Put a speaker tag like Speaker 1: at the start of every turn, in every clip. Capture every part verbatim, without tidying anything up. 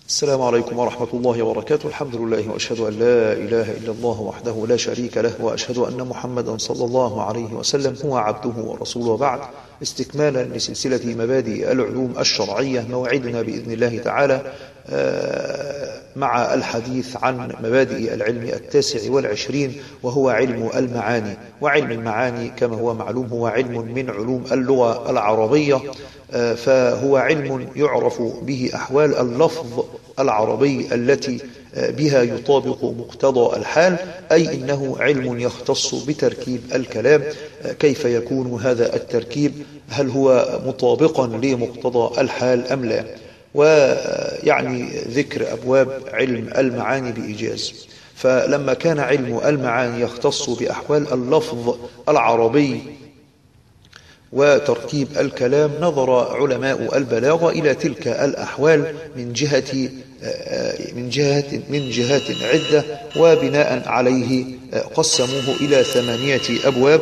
Speaker 1: السلام عليكم ورحمة الله وبركاته. الحمد لله وأشهد أن لا إله إلا الله وحده لا شريك له، وأشهد أن محمدا صلى الله عليه وسلم هو عبده ورسوله، وبعد. استكمالا لسلسلة مبادئ العلوم الشرعية، موعدنا بإذن الله تعالى مع الحديث عن مبادئ العلم التاسع والعشرين، وهو علم المعاني. وعلم المعاني كما هو معلوم هو علم من علوم اللغة العربية، فهو علم يعرف به أحوال اللفظ العربي التي بها يطابق مقتضى الحال، أي إنه علم يختص بتركيب الكلام. كيف يكون هذا التركيب؟ هل هو مطابقا لمقتضى الحال أم لا؟ ويعني ذكر أبواب علم المعاني بإيجاز. فلما كان علم المعاني يختص بأحوال اللفظ العربي وتركيب الكلام، نظر علماء البلاغة إلى تلك الأحوال من جهة من جهات من جهات عدة، وبناء عليه قسموه إلى ثمانية أبواب.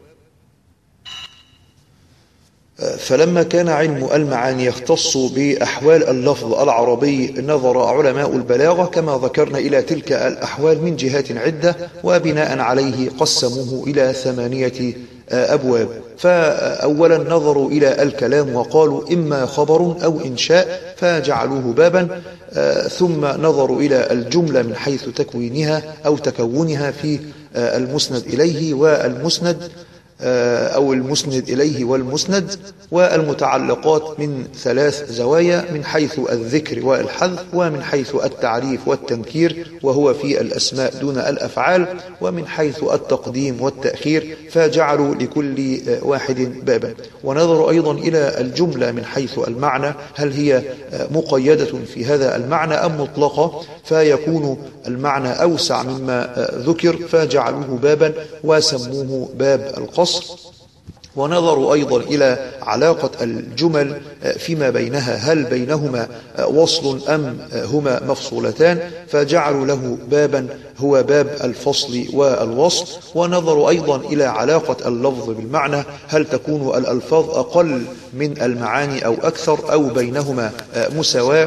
Speaker 1: فلما كان علم المعاني يختص بأحوال اللفظ العربي، نظر علماء البلاغة كما ذكرنا إلى تلك الأحوال من جهات عدة، وبناء عليه قسموه إلى ثمانية أبواب. فأولا نظروا إلى الكلام وقالوا إما خبر أو إنشاء فجعلوه بابا، ثم نظروا إلى الجملة من حيث تكوينها أو تكونها في المسند إليه والمسند أو المسند إليه والمسند، والمتعلقات من ثلاث زوايا: من حيث الذكر والحذف، ومن حيث التعريف والتنكير وهو في الأسماء دون الأفعال، ومن حيث التقديم والتأخير، فجعلوا لكل واحد بابا. ونظروا أيضا إلى الجملة من حيث المعنى، هل هي مقيدة في هذا المعنى أم مطلقة، فيكون المعنى أوسع مما ذكر فجعلوه بابا وسموه باب القصر. ونظروا أيضا إلى علاقة الجمل فيما بينها، هل بينهما وصل أم هما مفصولتان، فجعلوا له بابا هو باب الفصل والوصل. ونظروا أيضا إلى علاقة اللفظ بالمعنى، هل تكون الألفاظ أقل من المعاني أو أكثر، أو بينهما مساواة،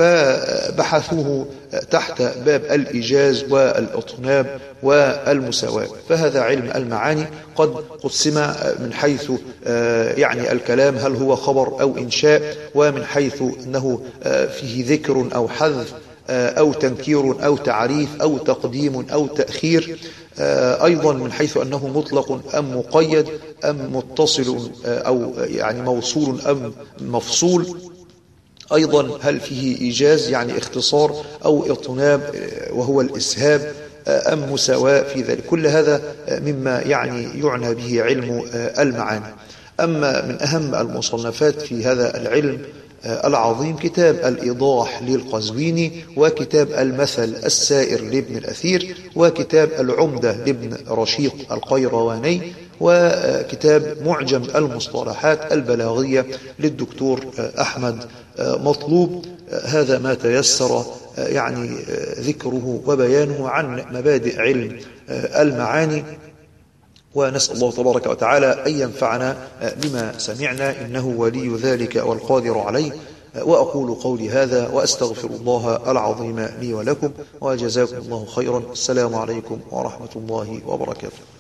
Speaker 1: فبحثوه تحت باب الإيجاز والإطناب والمساواة. فهذا علم المعاني قد قسم من حيث يعني الكلام، هل هو خبر أو إنشاء، ومن حيث أنه فيه ذكر أو حذف أو تنكير أو تعريف أو تقديم أو تأخير، أيضا من حيث أنه مطلق أم مقيد أم متصل أو يعني موصول أم مفصول، أيضا هل فيه إيجاز يعني اختصار أو اطناب وهو الإسهاب أم مساواة في ذلك. كل هذا مما يعني يعنى به علم المعاني. أما من أهم المصنفات في هذا العلم العظيم كتاب الإيضاح للقزويني، وكتاب المثل السائر لابن الأثير، وكتاب العمدة لابن رشيق القيرواني، وكتاب معجم المصطلحات البلاغية للدكتور أحمد مطلوب. هذا ما تيسر يعني ذكره وبيانه عن مبادئ علم المعاني، ونسأل الله تبارك وتعالى أن ينفعنا بما سمعنا، إنه ولي ذلك والقادر عليه. وأقول قولي هذا وأستغفر الله العظيم لي ولكم، وجزاكم الله خيرا. السلام عليكم ورحمة الله وبركاته.